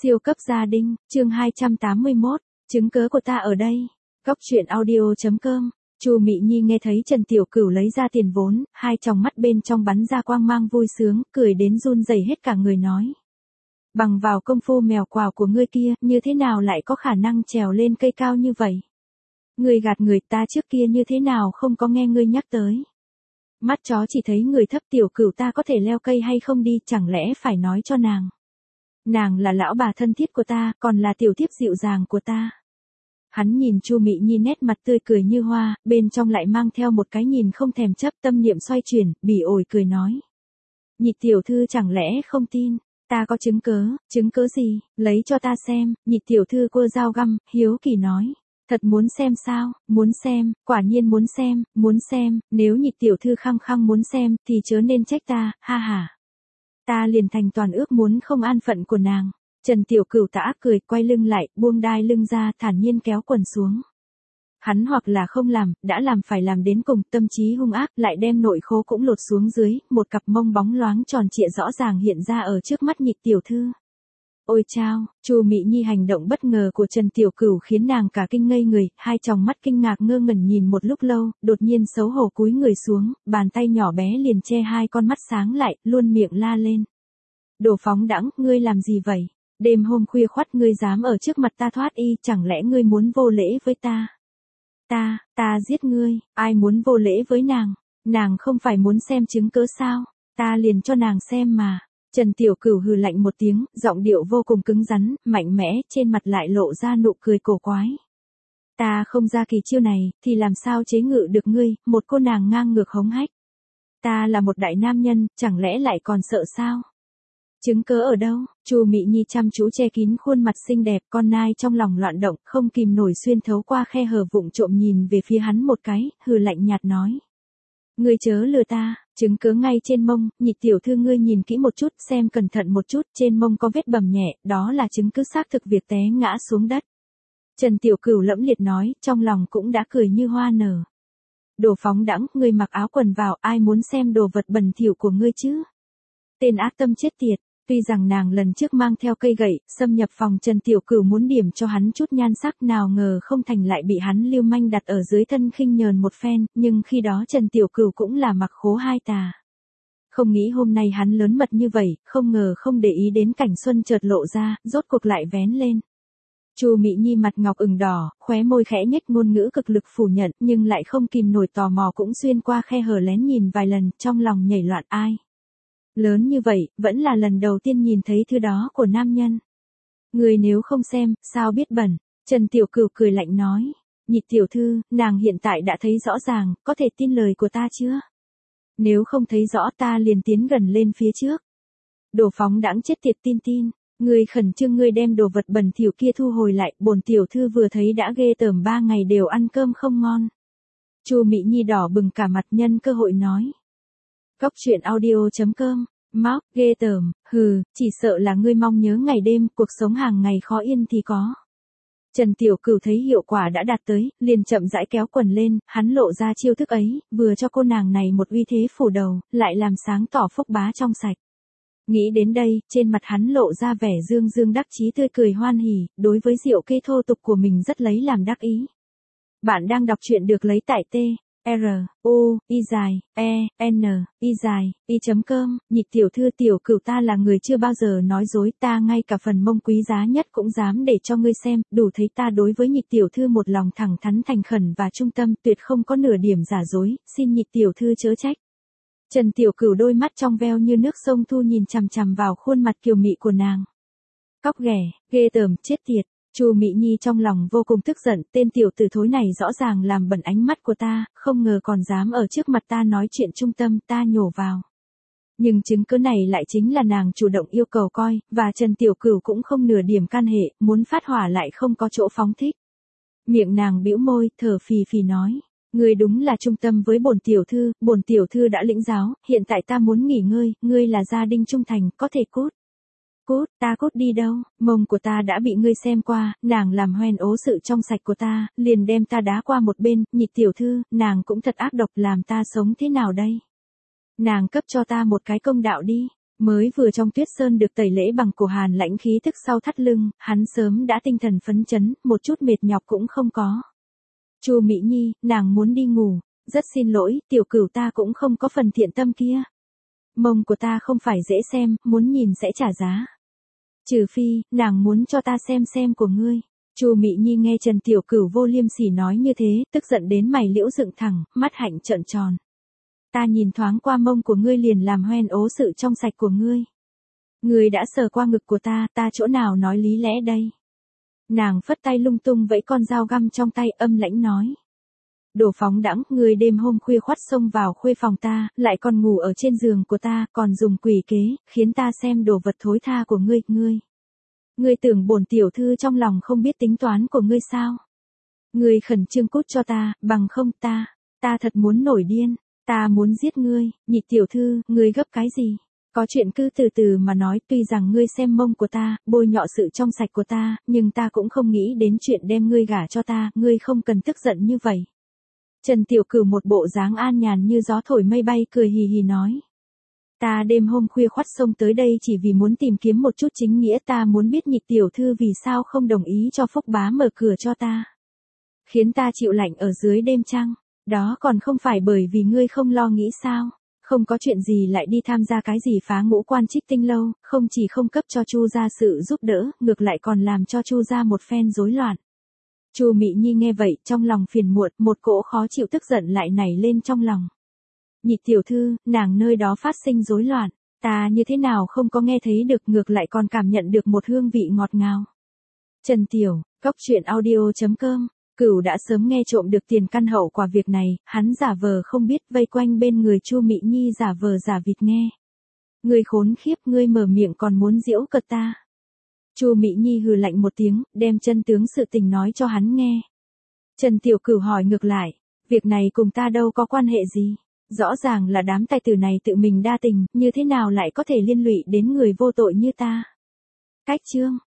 Siêu cấp gia đình, chương 281, chứng cớ của ta ở đây. Góc truyện audio.com. Chu Mị Nhi nghe thấy Trần Tiểu Cửu lấy ra tiền vốn, hai tròng mắt bên trong bắn ra quang mang vui sướng, cười đến run rẩy hết cả người nói. Bằng vào công phu mèo quào của ngươi kia, như thế nào lại có khả năng trèo lên cây cao như vậy? Ngươi gạt người, ta trước kia như thế nào không có nghe ngươi nhắc tới. Mắt chó chỉ thấy người thấp. Tiểu Cửu ta có thể leo cây hay không đi, chẳng lẽ phải nói cho nàng. Nàng là lão bà thân thiết của ta, còn là tiểu thiếp dịu dàng của ta. Hắn nhìn Chu Mị Nhi nét mặt tươi cười như hoa, bên trong lại mang theo một cái nhìn không thèm chấp, tâm niệm xoay chuyển, bỉ ổi cười nói. Nhị tiểu thư chẳng lẽ không tin, ta có chứng cớ gì, lấy cho ta xem. Nhị tiểu thư quơ dao găm, hiếu kỳ nói. Thật muốn xem sao, muốn xem, quả nhiên muốn xem, nếu nhị tiểu thư khăng khăng muốn xem, thì chớ nên trách ta, ha ha. Ta liền thành toàn ước muốn không an phận của nàng. Trần Tiểu Cửu tà cười, quay lưng lại, buông đai lưng ra, thản nhiên kéo quần xuống. Hắn hoặc là không làm, đã làm phải làm đến cùng, tâm trí hung ác, lại đem nội khố cũng lột xuống dưới, một cặp mông bóng loáng tròn trịa rõ ràng hiện ra ở trước mắt nhị tiểu thư. Ôi chao, Chu Mị Nhi hành động bất ngờ của Trần Tiểu Cửu khiến nàng cả kinh ngây người, hai tròng mắt kinh ngạc ngơ ngẩn nhìn một lúc lâu, đột nhiên xấu hổ cúi người xuống, bàn tay nhỏ bé liền che hai con mắt sáng lại, luôn miệng la lên. Đồ phóng đãng, ngươi làm gì vậy? Đêm hôm khuya khoắt ngươi dám ở trước mặt ta thoát y, chẳng lẽ ngươi muốn vô lễ với ta? Ta giết ngươi, ai muốn vô lễ với nàng? Nàng không phải muốn xem chứng cớ sao? Ta liền cho nàng xem mà. Trần Tiểu Cửu hừ lạnh một tiếng, giọng điệu vô cùng cứng rắn, mạnh mẽ, trên mặt lại lộ ra nụ cười cổ quái. Ta không ra kỳ chiêu này, thì làm sao chế ngự được ngươi, một cô nàng ngang ngược hống hách. Ta là một đại nam nhân, chẳng lẽ lại còn sợ sao? Chứng cớ ở đâu? Chu Mị Nhi chăm chú che kín khuôn mặt xinh đẹp, con nai trong lòng loạn động, không kìm nổi xuyên thấu qua khe hở vụng trộm nhìn về phía hắn một cái, hừ lạnh nhạt nói. Ngươi chớ lừa ta, chứng cớ ngay trên mông, nhị tiểu thư ngươi nhìn kỹ một chút, xem cẩn thận một chút, trên mông có vết bầm nhẹ, đó là chứng cứ xác thực việc té ngã xuống đất. Trần Tiểu Cửu lẫm liệt nói, trong lòng cũng đã cười như hoa nở. Đồ phóng đãng, ngươi mặc áo quần vào, ai muốn xem đồ vật bẩn thỉu của ngươi chứ? Tên ác tâm chết tiệt. Tuy rằng nàng lần trước mang theo cây gậy, xâm nhập phòng Trần Tiểu Cửu muốn điểm cho hắn chút nhan sắc, nào ngờ không thành lại bị hắn lưu manh đặt ở dưới thân khinh nhờn một phen, nhưng khi đó Trần Tiểu Cửu cũng là mặc khố hai tà. Không nghĩ hôm nay hắn lớn mật như vậy, không ngờ không để ý đến cảnh xuân chợt lộ ra, rốt cuộc lại vén lên. Chu Mị Nhi mặt ngọc ửng đỏ, khóe môi khẽ nhếch, ngôn ngữ cực lực phủ nhận, nhưng lại không kìm nổi tò mò cũng xuyên qua khe hở lén nhìn vài lần, trong lòng nhảy loạn ai. Lớn như vậy, vẫn là lần đầu tiên nhìn thấy thứ đó của nam nhân. Người nếu không xem, sao biết bẩn? Trần Tiểu Cửu cười lạnh nói. Nhị tiểu thư, nàng hiện tại đã thấy rõ ràng, có thể tin lời của ta chưa? Nếu không thấy rõ ta liền tiến gần lên phía trước. Đồ phóng đãng chết tiệt, tin. Ngươi khẩn trương, ngươi đem đồ vật bẩn thỉu kia thu hồi lại, bổn tiểu thư vừa thấy đã ghê tởm, 3 ngày đều ăn cơm không ngon. Chu Mị Nhi đỏ bừng cả mặt, nhân cơ hội nói. Góc truyện audio.com. Móc, ghê tởm, hừ, chỉ sợ là ngươi mong nhớ ngày đêm, cuộc sống hàng ngày khó yên thì có. Trần Tiểu Cửu thấy hiệu quả đã đạt tới, liền chậm rãi kéo quần lên, hắn lộ ra chiêu thức ấy, vừa cho cô nàng này một uy thế phủ đầu, lại làm sáng tỏ phúc bá trong sạch. Nghĩ đến đây, trên mặt hắn lộ ra vẻ dương đắc chí, tươi cười hoan hỉ, đối với diệu kê thô tục của mình rất lấy làm đắc ý. Bạn đang đọc truyện được lấy tại t-r-u-i-e-n-i-i.com. Nhị tiểu thư, Tiểu Cửu ta là người chưa bao giờ nói dối, ta ngay cả phần mông quý giá nhất cũng dám để cho ngươi xem, đủ thấy ta đối với nhị tiểu thư một lòng thẳng thắn thành khẩn và trung tâm, tuyệt không có nửa điểm giả dối, xin nhị tiểu thư chớ trách. Trần Tiểu Cửu đôi mắt trong veo như nước sông thu nhìn chằm chằm vào khuôn mặt kiều mị của nàng. Cóc ghẻ, ghê tởm, chết tiệt. Chu Mị Nhi trong lòng vô cùng tức giận, tên tiểu tử thối này rõ ràng làm bẩn ánh mắt của ta, không ngờ còn dám ở trước mặt ta nói chuyện trung tâm, ta nhổ vào. Nhưng chứng cứ này lại chính là nàng chủ động yêu cầu coi, và Trần Tiểu Cửu cũng không nửa điểm can hệ, muốn phát hỏa lại không có chỗ phóng thích. Miệng nàng bĩu môi, thở phì phì nói, ngươi đúng là trung tâm với bổn tiểu thư đã lĩnh giáo, hiện tại ta muốn nghỉ ngơi, ngươi là gia đình trung thành, có thể cút. Cút, ta cút đi đâu, mông của ta đã bị ngươi xem qua, nàng làm hoen ố sự trong sạch của ta, liền đem ta đá qua một bên, nhị tiểu thư, nàng cũng thật ác độc, làm ta sống thế nào đây? Nàng cấp cho ta một cái công đạo đi. Mới vừa trong tuyết sơn được tẩy lễ bằng cổ hàn lãnh khí tức sau thắt lưng, hắn sớm đã tinh thần phấn chấn, một chút mệt nhọc cũng không có. Chu Mỹ Nhi, nàng muốn đi ngủ, rất xin lỗi, tiểu cửu ta cũng không có phần thiện tâm kia. Mông của ta không phải dễ xem, muốn nhìn sẽ trả giá. Trừ phi, nàng muốn cho ta xem của ngươi. Chu Mỹ Nhi nghe Trần Tiểu Cửu vô liêm sỉ nói như thế, tức giận đến mày liễu dựng thẳng, mắt hạnh trợn tròn. Ta nhìn thoáng qua mông của ngươi liền làm hoen ố sự trong sạch của ngươi. Ngươi đã sờ qua ngực của ta chỗ nào nói lý lẽ đây? Nàng phất tay lung tung vẫy con dao găm trong tay âm lãnh nói. Đồ phóng đãng, ngươi đêm hôm khuya khoắt xông vào khuê phòng ta, lại còn ngủ ở trên giường của ta, còn dùng quỷ kế, khiến ta xem đồ vật thối tha của ngươi. Ngươi tưởng bổn tiểu thư trong lòng không biết tính toán của ngươi sao? Ngươi khẩn trương cút cho ta, bằng không ta thật muốn nổi điên, ta muốn giết ngươi. Nhị tiểu thư, ngươi gấp cái gì? Có chuyện cứ từ từ mà nói, tuy rằng ngươi xem mông của ta, bôi nhọ sự trong sạch của ta, nhưng ta cũng không nghĩ đến chuyện đem ngươi gả cho ta, ngươi không cần tức giận như vậy. Trần Tiểu Cửu một bộ dáng an nhàn như gió thổi mây bay cười hì hì nói. Ta đêm hôm khuya khoắt xông tới đây chỉ vì muốn tìm kiếm một chút chính nghĩa, ta muốn biết nhị tiểu thư vì sao không đồng ý cho Phúc Bá mở cửa cho ta. Khiến ta chịu lạnh ở dưới đêm trăng, đó còn không phải bởi vì ngươi không lo nghĩ sao, không có chuyện gì lại đi tham gia cái gì phá ngũ quan Trích Tinh lâu, không chỉ không cấp cho Chu gia sự giúp đỡ, ngược lại còn làm cho Chu gia một phen rối loạn. Chu Mỹ Nhi nghe vậy, trong lòng phiền muộn, một cỗ khó chịu tức giận lại nảy lên trong lòng. Nhị tiểu thư, nàng nơi đó phát sinh rối loạn, ta như thế nào không có nghe thấy được, ngược lại còn cảm nhận được một hương vị ngọt ngào. Trần Tiểu, coctruyện.audio.com, Cửu đã sớm nghe trộm được tiền căn hậu quả việc này, hắn giả vờ không biết, vây quanh bên người Chu Mỹ Nhi giả vờ giả vịt nghe. Ngươi khốn khiếp, ngươi mở miệng còn muốn giễu cợt ta. Chu Mỹ Nhi hừ lạnh một tiếng, đem chân tướng sự tình nói cho hắn nghe. Trần Tiểu Cửu hỏi ngược lại, việc này cùng ta đâu có quan hệ gì? Rõ ràng là đám tài tử này tự mình đa tình, như thế nào lại có thể liên lụy đến người vô tội như ta? Cách chương